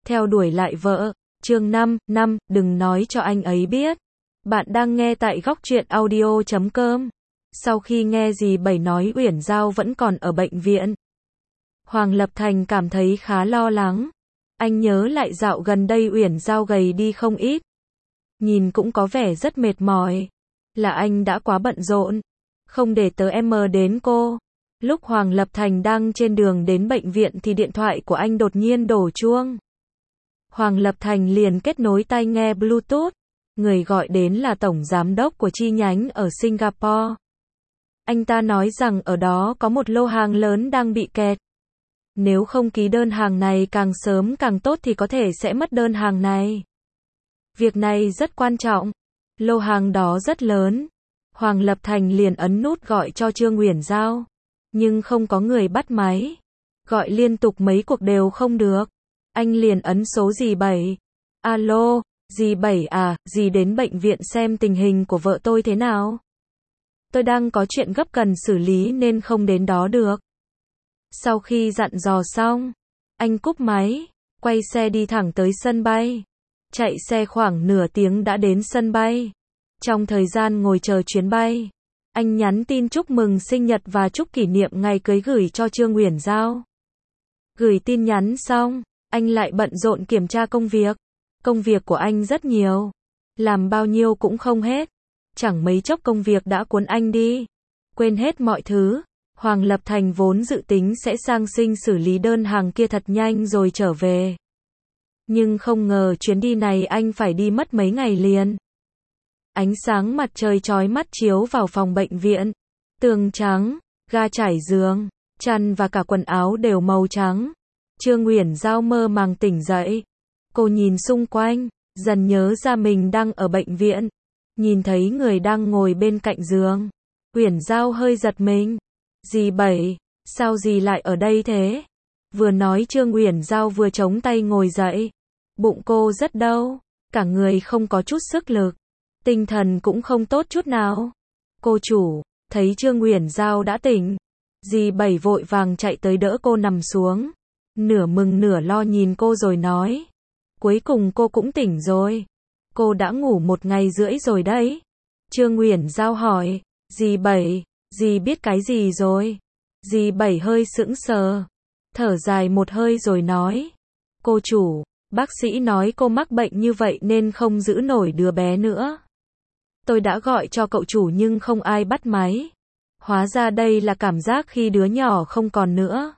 theo đuổi lại vợ. Chương 5, đừng nói cho anh ấy biết. Bạn đang nghe tại góc truyện audio.com. Sau khi nghe dì Bảy nói Uyển Giao vẫn còn ở bệnh viện, Hoàng Lập Thành cảm thấy khá lo lắng. Anh nhớ lại dạo gần đây Uyển Giao gầy đi không ít. Nhìn cũng có vẻ rất mệt mỏi. Là anh đã quá bận rộn, không để tớ em đến cô. Lúc Hoàng Lập Thành đang trên đường đến bệnh viện thì điện thoại của anh đột nhiên đổ chuông. Hoàng Lập Thành liền kết nối tai nghe Bluetooth. Người gọi đến là tổng giám đốc của chi nhánh ở Singapore. Anh ta nói rằng ở đó có một lô hàng lớn đang bị kẹt. Nếu không ký đơn hàng này càng sớm càng tốt thì có thể sẽ mất đơn hàng này. Việc này rất quan trọng. Lô hàng đó rất lớn. Hoàng Lập Thành liền ấn nút gọi cho Trương Uyển Giao. Nhưng không có người bắt máy. Gọi liên tục mấy cuộc đều không được. Anh liền ấn số dì Bảy. Alo, dì Bảy à, dì đến bệnh viện xem tình hình của vợ tôi thế nào. Tôi đang có chuyện gấp cần xử lý nên không đến đó được. Sau khi dặn dò xong, anh cúp máy, quay xe đi thẳng tới sân bay. Chạy xe khoảng nửa tiếng đã đến sân bay. Trong thời gian ngồi chờ chuyến bay, anh nhắn tin chúc mừng sinh nhật và chúc kỷ niệm ngày cưới gửi cho Trương Uyển Giao. Gửi tin nhắn xong, anh lại bận rộn kiểm tra công việc. Công việc của anh rất nhiều, làm bao nhiêu cũng không hết. Chẳng mấy chốc công việc đã cuốn anh đi, quên hết mọi thứ. Hoàng Lập Thành vốn dự tính sẽ sang Sing xử lý đơn hàng kia thật nhanh rồi trở về. Nhưng không ngờ chuyến đi này anh phải đi mất mấy ngày liền. Ánh sáng mặt trời chói mắt chiếu vào phòng bệnh viện. Tường trắng, ga trải giường, chăn và cả quần áo đều màu trắng. Trương Uyển Giao mơ màng tỉnh dậy. Cô nhìn xung quanh, dần nhớ ra mình đang ở bệnh viện. Nhìn thấy người đang ngồi bên cạnh giường, Uyển Giao hơi giật mình. Dì Bảy, sao dì lại ở đây thế? Vừa nói Trương Uyển Giao vừa chống tay ngồi dậy. Bụng cô rất đau, cả người không có chút sức lực, tinh thần cũng không tốt chút nào. Cô chủ, thấy Trương Uyển Giao đã tỉnh, dì Bảy vội vàng chạy tới đỡ cô nằm xuống. Nửa mừng nửa lo nhìn cô rồi nói. Cuối cùng cô cũng tỉnh rồi. Cô đã ngủ 1 ngày rưỡi rồi đấy. Trương Uyển Giao hỏi. Dì Bảy, dì biết cái gì rồi? Dì Bảy hơi sững sờ, thở dài một hơi rồi nói. Cô chủ, bác sĩ nói cô mắc bệnh như vậy nên không giữ nổi đứa bé nữa. Tôi đã gọi cho cậu chủ nhưng không ai bắt máy. Hóa ra đây là cảm giác khi đứa nhỏ không còn nữa.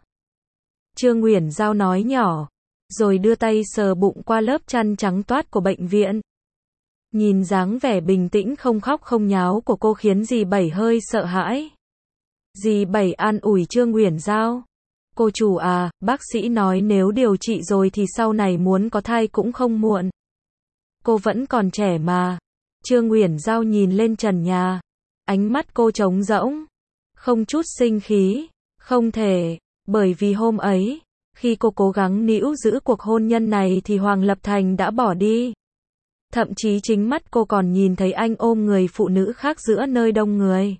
Trương Uyển Giao nói nhỏ, rồi đưa tay sờ bụng qua lớp chăn trắng toát của bệnh viện. Nhìn dáng vẻ bình tĩnh không khóc không nháo của cô khiến dì Bảy hơi sợ hãi. Dì Bảy an ủi Trương Uyển Giao. Cô chủ à, bác sĩ nói nếu điều trị rồi thì sau này muốn có thai cũng không muộn. Cô vẫn còn trẻ mà. Trương Uyển Giao nhìn lên trần nhà. Ánh mắt cô trống rỗng, không chút sinh khí. Không thể, bởi vì hôm ấy, khi cô cố gắng níu giữ cuộc hôn nhân này thì Hoàng Lập Thành đã bỏ đi. Thậm chí chính mắt cô còn nhìn thấy anh ôm người phụ nữ khác giữa nơi đông người.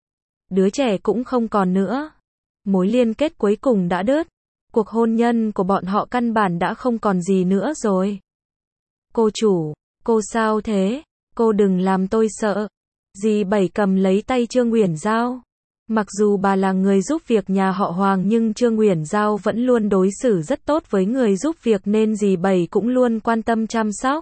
Đứa trẻ cũng không còn nữa. Mối liên kết cuối cùng đã đứt. Cuộc hôn nhân của bọn họ căn bản đã không còn gì nữa rồi. Cô chủ, cô sao thế? Cô đừng làm tôi sợ. Dì Bảy cầm lấy tay Trương Uyển Giao. Mặc dù bà là người giúp việc nhà họ Hoàng nhưng Trương Uyển Giao vẫn luôn đối xử rất tốt với người giúp việc nên dì Bảy cũng luôn quan tâm chăm sóc.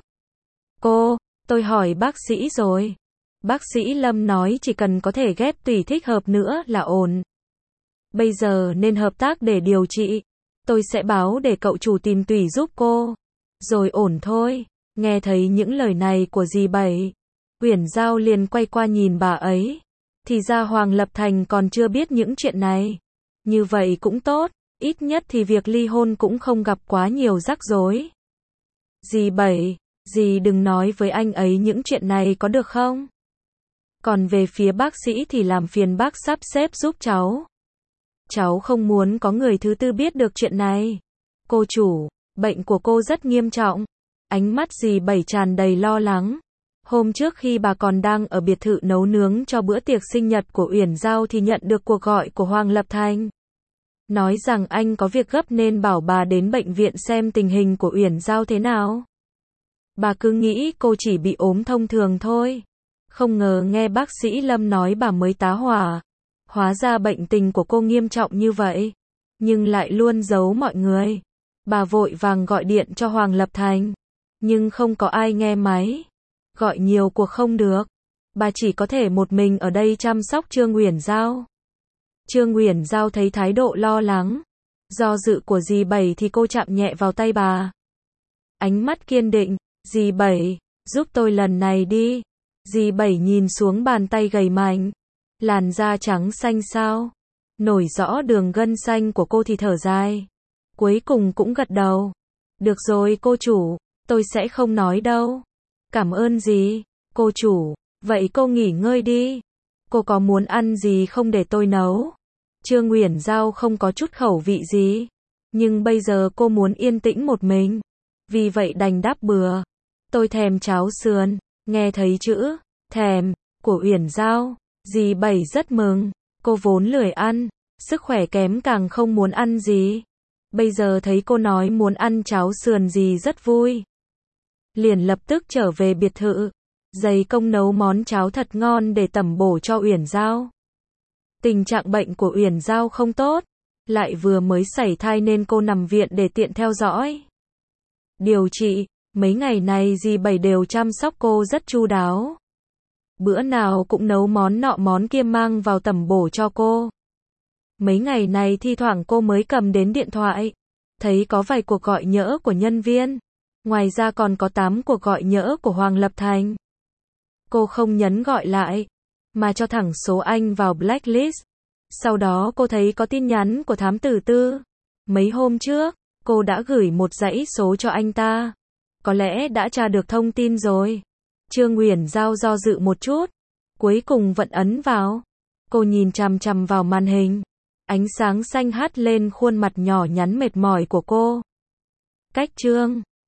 Tôi hỏi bác sĩ rồi. Bác sĩ Lâm nói chỉ cần có thể ghép tủy thích hợp nữa là ổn. Bây giờ nên hợp tác để điều trị. Tôi sẽ báo để cậu chủ tìm tủy giúp cô. Rồi ổn thôi. Nghe thấy những lời này của dì Bảy, Uyển Giao liền quay qua nhìn bà ấy. Thì ra Hoàng Lập Thành còn chưa biết những chuyện này. Như vậy cũng tốt. Ít nhất thì việc ly hôn cũng không gặp quá nhiều rắc rối. Dì Bảy, dì đừng nói với anh ấy những chuyện này có được không? Còn về phía bác sĩ thì làm phiền bác sắp xếp giúp cháu. Cháu không muốn có người thứ tư biết được chuyện này. Cô chủ, bệnh của cô rất nghiêm trọng. Ánh mắt dì Bảy tràn đầy lo lắng. Hôm trước khi bà còn đang ở biệt thự nấu nướng cho bữa tiệc sinh nhật của Uyển Giao thì nhận được cuộc gọi của Hoàng Lập Thành. nói rằng anh có việc gấp nên bảo bà đến bệnh viện xem tình hình của Uyển Giao thế nào. Bà cứ nghĩ cô chỉ bị ốm thông thường thôi. Không ngờ nghe bác sĩ Lâm nói bà mới tá hỏa. Hóa ra bệnh tình của cô nghiêm trọng như vậy. Nhưng lại luôn giấu mọi người. Bà vội vàng gọi điện cho Hoàng Lập Thành. Nhưng không có ai nghe máy. Gọi nhiều cuộc không được. Bà chỉ có thể một mình ở đây chăm sóc Trương Uyển Giao. Trương Uyển Giao thấy thái độ lo lắng, do dự của dì Bảy thì cô chạm nhẹ vào tay bà. Ánh mắt kiên định, dì Bảy, giúp tôi lần này đi. Dì Bảy nhìn xuống bàn tay gầy mạnh, làn da trắng xanh xao, nổi rõ đường gân xanh của cô thì thở dài. Cuối cùng cũng gật đầu. Được rồi cô chủ, tôi sẽ không nói đâu. Cảm ơn dì, cô chủ, vậy cô nghỉ ngơi đi. Cô có muốn ăn gì không để tôi nấu? Trương Uyển Giao không có chút khẩu vị gì, nhưng bây giờ cô muốn yên tĩnh một mình. Vì vậy đành đáp bừa. Tôi thèm cháo sườn. Nghe thấy chữ thèm của Uyển Giao, dì Bảy rất mừng. Cô vốn lười ăn, sức khỏe kém càng không muốn ăn gì. Bây giờ thấy cô nói muốn ăn cháo sườn dì rất vui. Liền lập tức trở về biệt thự, dày công nấu món cháo thật ngon để tẩm bổ cho Uyển Giao. Tình trạng bệnh của Uyển Giao không tốt, lại vừa mới sảy thai nên cô nằm viện để tiện theo dõi. Điều trị, mấy ngày này dì Bảy đều chăm sóc cô rất chu đáo. Bữa nào cũng nấu món nọ món kia mang vào tẩm bổ cho cô. Mấy ngày này thi thoảng cô mới cầm đến điện thoại, thấy có vài cuộc gọi nhỡ của nhân viên. Ngoài ra còn có 8 cuộc gọi nhỡ của Hoàng Lập Thành. Cô không nhấn gọi lại, mà cho thẳng số anh vào blacklist. Sau đó cô thấy có tin nhắn của thám tử Tư. Mấy hôm trước, cô đã gửi một dãy số cho anh ta. Có lẽ đã tra được thông tin rồi. Trương Uyển Giao do dự một chút, cuối cùng vẫn ấn vào. Cô nhìn chằm chằm vào màn hình. Ánh sáng xanh hắt lên khuôn mặt nhỏ nhắn mệt mỏi của cô. Cách Trương